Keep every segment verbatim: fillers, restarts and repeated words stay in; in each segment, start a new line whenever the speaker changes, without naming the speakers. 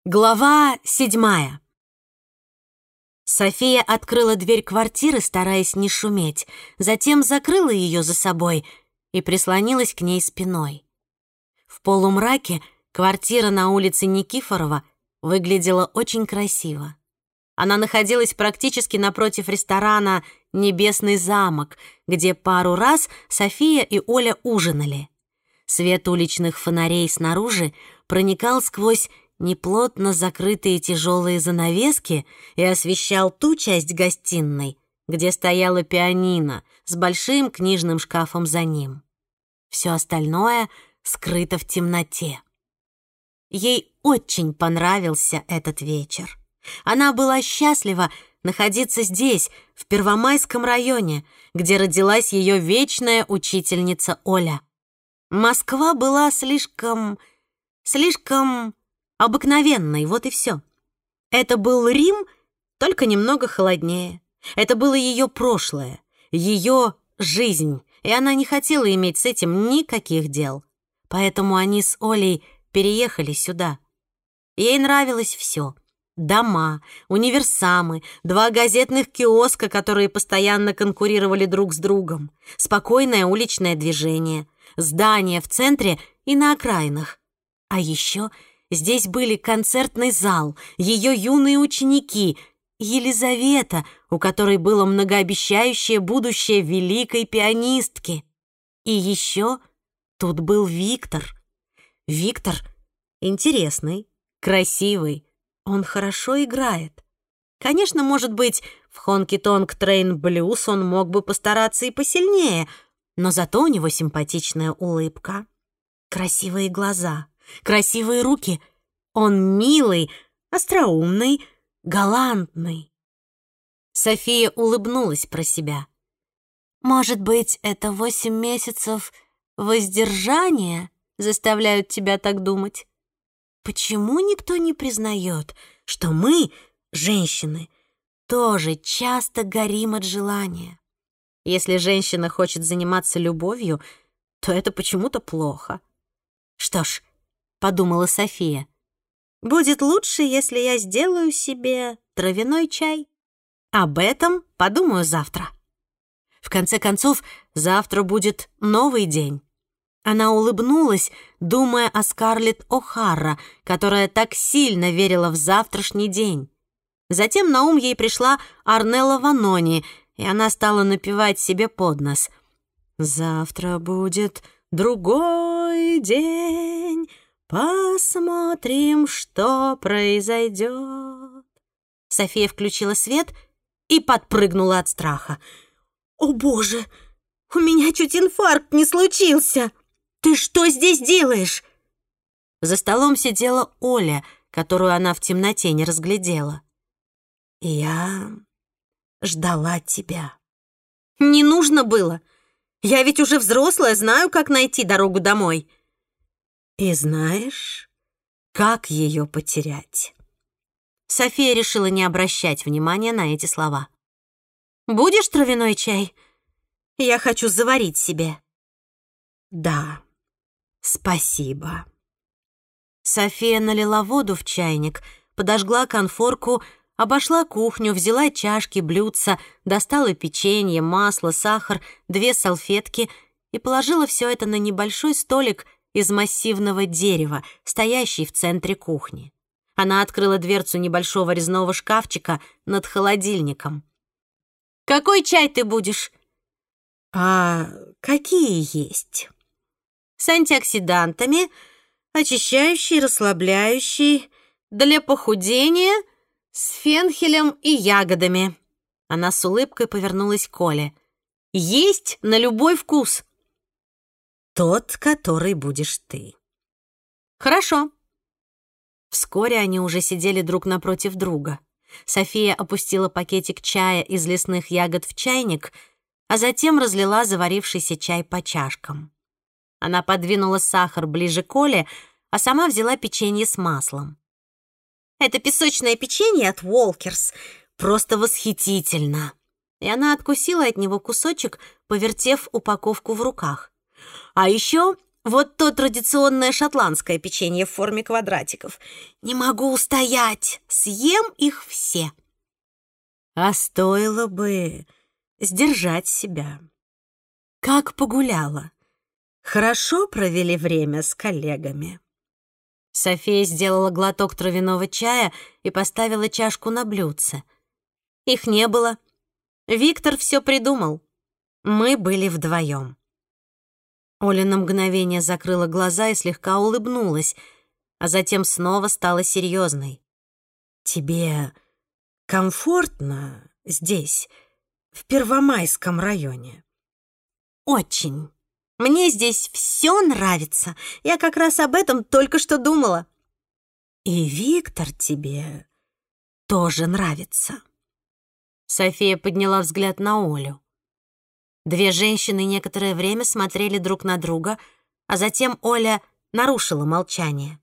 Глава седьмая. София открыла дверь квартиры, стараясь не шуметь, затем закрыла ее за собой и прислонилась к ней спиной. В полумраке квартира на улице Никифорова выглядела очень красиво. Она находилась практически напротив ресторана «Небесный замок», где пару раз София и Оля ужинали. Свет уличных фонарей снаружи проникал сквозь неплотно закрытые тяжелые занавески и освещал ту часть гостиной, где стояла пианино с большим книжным шкафом за ним. Все остальное скрыто в темноте. Ей очень понравился этот вечер. Она была счастлива находиться здесь, в Первомайском районе, где родилась ее вечная учительница Оля. Москва была слишком... слишком... обыкновенной, вот и все. Это был Рим, только немного холоднее. Это было ее прошлое, ее жизнь, и она не хотела иметь с этим никаких дел. Поэтому они с Олей переехали сюда. Ей нравилось все. Дома, универсамы, два газетных киоска, которые постоянно конкурировали друг с другом, спокойное уличное движение, здания в центре и на окраинах. А еще здесь были концертный зал, ее юные ученики, Елизавета, у которой было многообещающее будущее великой пианистки. И еще тут был Виктор. Виктор интересный, красивый, он хорошо играет. Конечно, может быть, в «Honky-Tonk Train Blues» он мог бы постараться и посильнее, но зато у него симпатичная улыбка, красивые глаза, красивые руки. Он милый, остроумный, галантный. София улыбнулась про себя. Может быть, это восемь месяцев воздержания заставляют тебя так думать? Почему никто не признает, что мы, женщины, тоже часто горим от желания? Если женщина хочет заниматься любовью, то это почему-то плохо. Что ж, подумала София, будет лучше, если я сделаю себе травяной чай. Об этом подумаю завтра. В конце концов, завтра будет новый день. Она улыбнулась, думая о Скарлетт О'Хара, которая так сильно верила в завтрашний день. Затем на ум ей пришла Орнелла Ванони, и она стала напевать себе под нос. «Завтра будет другой день, посмотрим, что произойдет». София включила свет и подпрыгнула от страха. «О, Боже, у меня чуть инфаркт не случился! Ты что здесь делаешь?» За столом сидела Оля, которую она в темноте не разглядела. «Я ждала тебя». «Не нужно было. Я ведь уже взрослая, знаю, как найти дорогу домой». «И знаешь, как ее потерять?» София решила не обращать внимания на эти слова. «Будешь травяной чай? Я хочу заварить себе». «Да, спасибо». София налила воду в чайник, подожгла конфорку, обошла кухню, взяла чашки, блюдца, достала печенье, масло, сахар, две салфетки и положила все это на небольшой столик из массивного дерева, стоящий в центре кухни. Она открыла дверцу небольшого резного шкафчика над холодильником. «Какой чай ты будешь?» «А какие есть?» «С антиоксидантами, очищающий, расслабляющий, для похудения, с фенхелем и ягодами». Она с улыбкой повернулась к Оле. «Есть на любой вкус». «Тот, который будешь ты». «Хорошо». Вскоре они уже сидели друг напротив друга. София опустила пакетик чая из лесных ягод в чайник, а затем разлила заварившийся чай по чашкам. Она подвинула сахар ближе к Оле, а сама взяла печенье с маслом. «Это песочное печенье от Уолкерс. Просто восхитительно!» И она откусила от него кусочек, повертев упаковку в руках. «А еще Вот то традиционное шотландское печенье в форме квадратиков. Не могу устоять, съем их все. А стоило бы сдержать себя. Как погуляла. Хорошо провели время с коллегами. София сделала глоток травяного чая и поставила чашку на блюдце. Их не было. Виктор все придумал. Мы были вдвоем. Оля на мгновение закрыла глаза и слегка улыбнулась, а затем снова стала серьезной. «Тебе комфортно здесь, в Первомайском районе?» «Очень. Мне здесь все нравится. Я как раз об этом только что думала». «И Виктор тебе тоже нравится?» София подняла взгляд на Олю. Две женщины некоторое время смотрели друг на друга, а затем Оля нарушила молчание.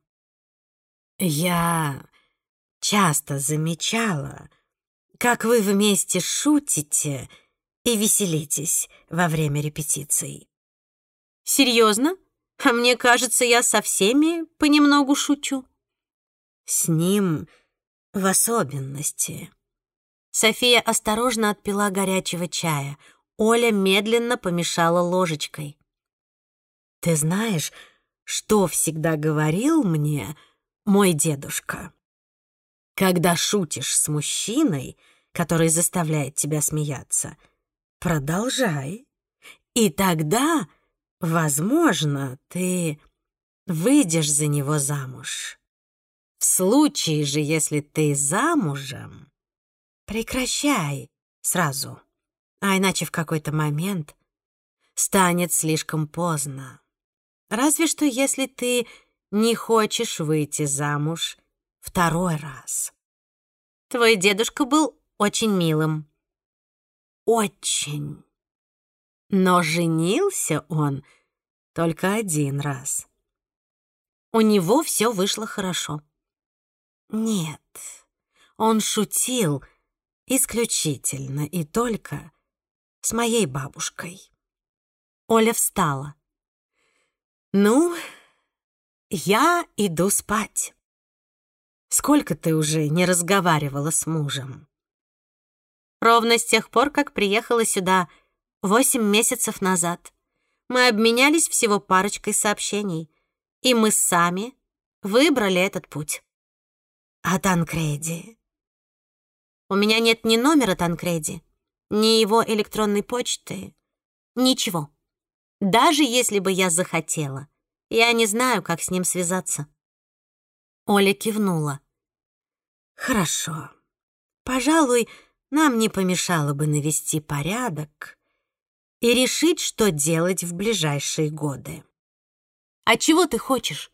«Я часто замечала, как вы вместе шутите и веселитесь во время репетиций». «Серьезно? А мне кажется, я со всеми понемногу шучу». «С ним в особенности». София осторожно отпила горячего чая. Оля медленно помешала ложечкой. «Ты знаешь, что всегда говорил мне мой дедушка? Когда шутишь с мужчиной, который заставляет тебя смеяться, продолжай, и тогда, возможно, ты выйдешь за него замуж. В случае же, если ты замужем, прекращай сразу, а иначе в какой-то момент станет слишком поздно. Разве что если ты не хочешь выйти замуж второй раз». «Твой дедушка был очень милым». «Очень. Но женился он только один раз. У него все вышло хорошо». «Нет, он шутил исключительно и только с моей бабушкой». Оля встала. «Ну, я иду спать. Сколько ты уже не разговаривала с мужем?» «Ровно с тех пор, как приехала сюда восемь месяцев назад. Мы обменялись всего парочкой сообщений, и мы сами выбрали этот путь». «А Танкреди?» «У меня нет ни номера Танкреди, ни его электронной почты, ничего. Даже если бы я захотела, я не знаю, как с ним связаться». Оля кивнула. «Хорошо. Пожалуй, нам не помешало бы навести порядок и решить, что делать в ближайшие годы». «А чего ты хочешь?»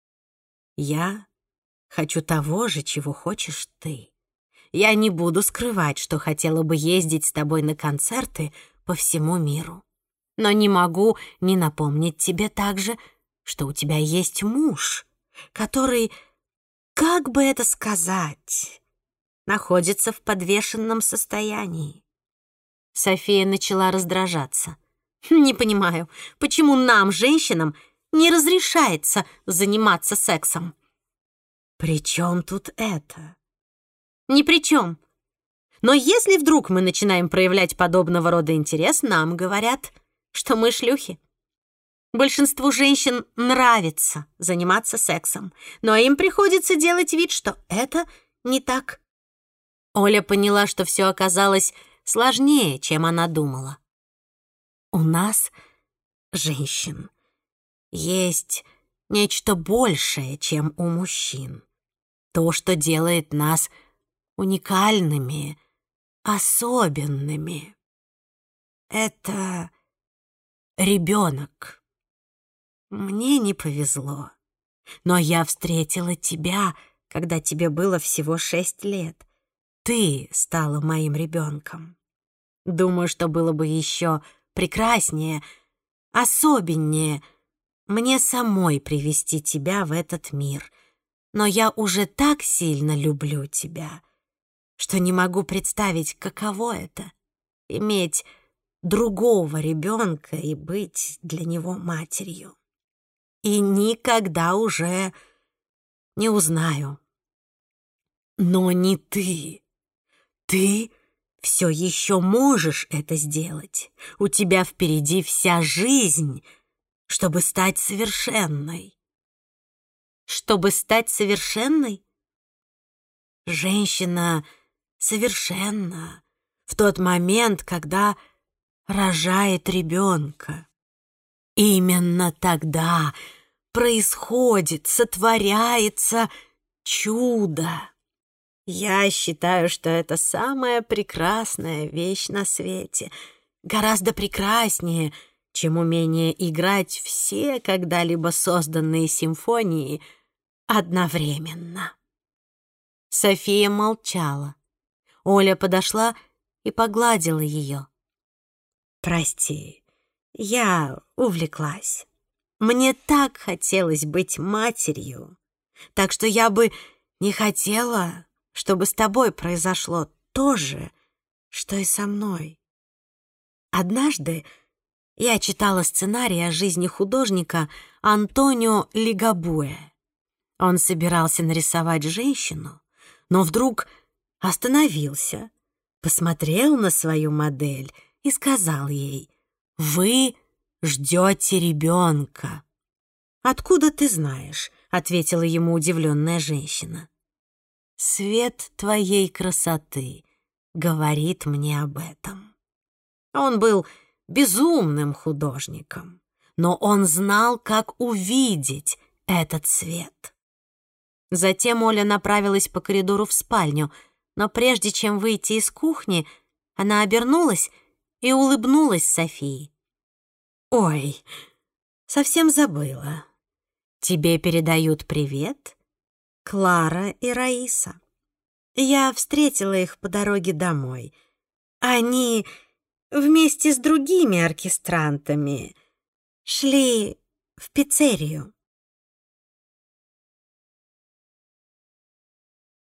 «Я хочу того же, чего хочешь ты. Я не буду скрывать, что хотела бы ездить с тобой на концерты по всему миру. Но не могу не напомнить тебе также, что у тебя есть муж, который, как бы это сказать, находится в подвешенном состоянии». София начала раздражаться. «Не понимаю, почему нам, женщинам, не разрешается заниматься сексом?» «При чем тут это?» «Ни при чем. Но если вдруг мы начинаем проявлять подобного рода интерес, нам говорят, что мы шлюхи. Большинству женщин нравится заниматься сексом, но им приходится делать вид, что это не так». Оля поняла, что все оказалось сложнее, чем она думала. «У нас, женщин, есть нечто большее, чем у мужчин. То, что делает нас уникальными, особенными. Это ребенок. Мне не повезло, но я встретила тебя, когда тебе было всего шесть лет. Ты стала моим ребенком. Думаю, что было бы еще прекраснее, особеннее мне самой привести тебя в этот мир. Но я уже так сильно люблю тебя, что не могу представить, каково это — иметь другого ребенка и быть для него матерью. и никогда уже не узнаю. Но не ты. Ты все еще можешь это сделать. У тебя впереди вся жизнь, чтобы стать совершенной. Чтобы стать совершенной? Женщина совершенна в тот момент, когда рожает ребенка. Именно тогда происходит, сотворяется чудо. Я считаю, что это самая прекрасная вещь на свете, гораздо прекраснее, чем умение играть все когда-либо созданные симфонии одновременно. София молчала. Оля подошла и погладила ее. «Прости, я увлеклась. Мне так хотелось быть матерью, так что я бы не хотела, чтобы с тобой произошло то же, что и со мной. Однажды я читала сценарий о жизни художника Антонио Лигабуэ. Он собирался нарисовать женщину, но вдруг остановился, посмотрел на свою модель и сказал ей: «Вы ждете ребенка». «Откуда ты знаешь?» — ответила ему удивленная женщина. «Свет твоей красоты говорит мне об этом». Он был безумным художником, но он знал, как увидеть этот свет. Затем Оля направилась по коридору в спальню, но прежде чем выйти из кухни, она обернулась и улыбнулась Софии. «Ой, совсем забыла. Тебе передают привет Клара и Раиса. Я встретила их по дороге домой. Они вместе с другими оркестрантами шли в пиццерию».